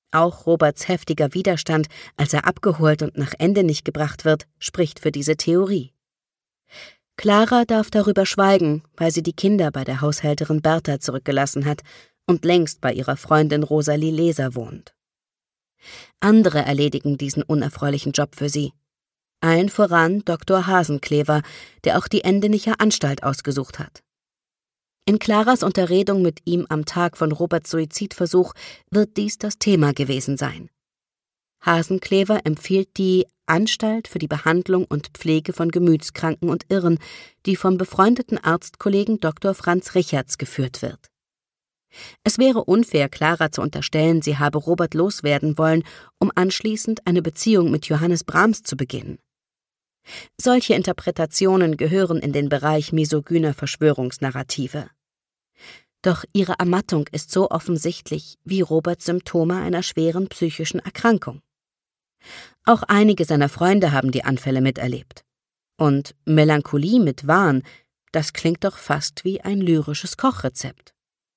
Auch Roberts heftiger Widerstand, als er abgeholt und nach Ende nicht gebracht wird, spricht für diese Theorie. Clara darf darüber schweigen, weil sie die Kinder bei der Haushälterin Bertha zurückgelassen hat und längst bei ihrer Freundin Rosalie Leser wohnt. Andere erledigen diesen unerfreulichen Job für sie. Allen voran Dr. Hasenclever, der auch die Endenicher Anstalt ausgesucht hat. In Claras Unterredung mit ihm am Tag von Roberts Suizidversuch wird dies das Thema gewesen sein. Hasenclever empfiehlt die Anstalt für die Behandlung und Pflege von Gemütskranken und Irren, die vom befreundeten Arztkollegen Dr. Franz Richards geführt wird. Es wäre unfair, Clara zu unterstellen, sie habe Robert loswerden wollen, um anschließend eine Beziehung mit Johannes Brahms zu beginnen. Solche Interpretationen gehören in den Bereich misogyner Verschwörungsnarrative. Doch ihre Ermattung ist so offensichtlich wie Roberts Symptome einer schweren psychischen Erkrankung. Auch einige seiner Freunde haben die Anfälle miterlebt. Und Melancholie mit Wahn, das klingt doch fast wie ein lyrisches Kochrezept.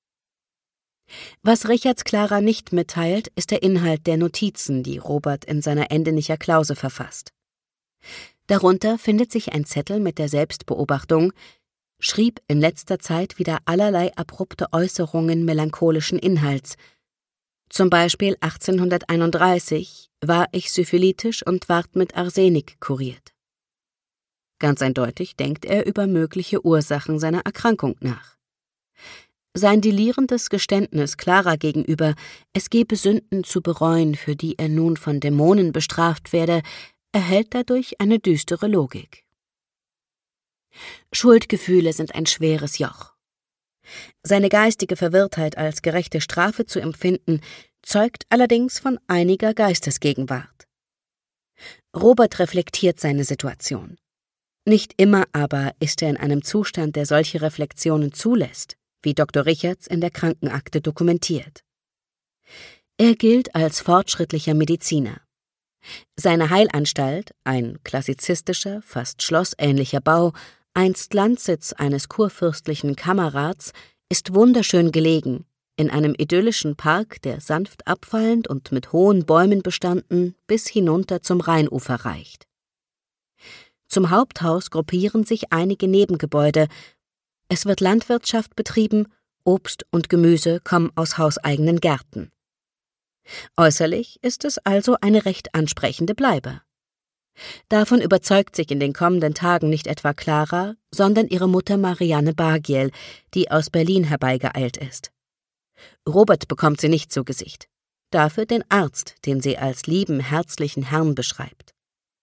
Was Richards Clara nicht mitteilt, ist der Inhalt der Notizen, die Robert in seiner Endenicher Klause verfasst. Darunter findet sich ein Zettel mit der Selbstbeobachtung: schrieb in letzter Zeit wieder allerlei abrupte Äußerungen melancholischen Inhalts. Zum Beispiel 1831 war ich syphilitisch und ward mit Arsenik kuriert. Ganz eindeutig denkt er über mögliche Ursachen seiner Erkrankung nach. Sein delierendes Geständnis Clara gegenüber, es gebe Sünden zu bereuen, für die er nun von Dämonen bestraft werde, erhält dadurch eine düstere Logik. Schuldgefühle sind ein schweres Joch. Seine geistige Verwirrtheit als gerechte Strafe zu empfinden, zeugt allerdings von einiger Geistesgegenwart. Robert reflektiert seine Situation. Nicht immer aber ist er in einem Zustand, der solche Reflexionen zulässt, wie Dr. Richards in der Krankenakte dokumentiert. Er gilt als fortschrittlicher Mediziner. Seine Heilanstalt, ein klassizistischer, fast schlossähnlicher Bau, einst Landsitz eines kurfürstlichen Kammerrats, ist wunderschön gelegen, in einem idyllischen Park, der sanft abfallend und mit hohen Bäumen bestanden, bis hinunter zum Rheinufer reicht. Zum Haupthaus gruppieren sich einige Nebengebäude. Es wird Landwirtschaft betrieben, Obst und Gemüse kommen aus hauseigenen Gärten. Äußerlich ist es also eine recht ansprechende Bleibe. Davon überzeugt sich in den kommenden Tagen nicht etwa Clara, sondern ihre Mutter Marianne Bargiel, die aus Berlin herbeigeeilt ist. Robert bekommt sie nicht zu Gesicht, dafür den Arzt, den sie als lieben, herzlichen Herrn beschreibt.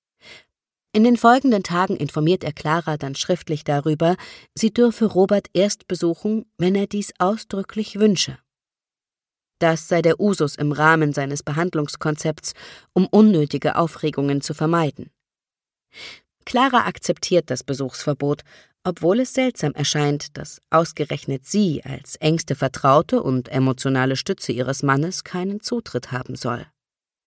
In den folgenden Tagen informiert er Clara dann schriftlich darüber, sie dürfe Robert erst besuchen, wenn er dies ausdrücklich wünsche. Das sei der Usus im Rahmen seines Behandlungskonzepts, um unnötige Aufregungen zu vermeiden. Clara akzeptiert das Besuchsverbot, obwohl es seltsam erscheint, dass ausgerechnet sie als engste Vertraute und emotionale Stütze ihres Mannes keinen Zutritt haben soll.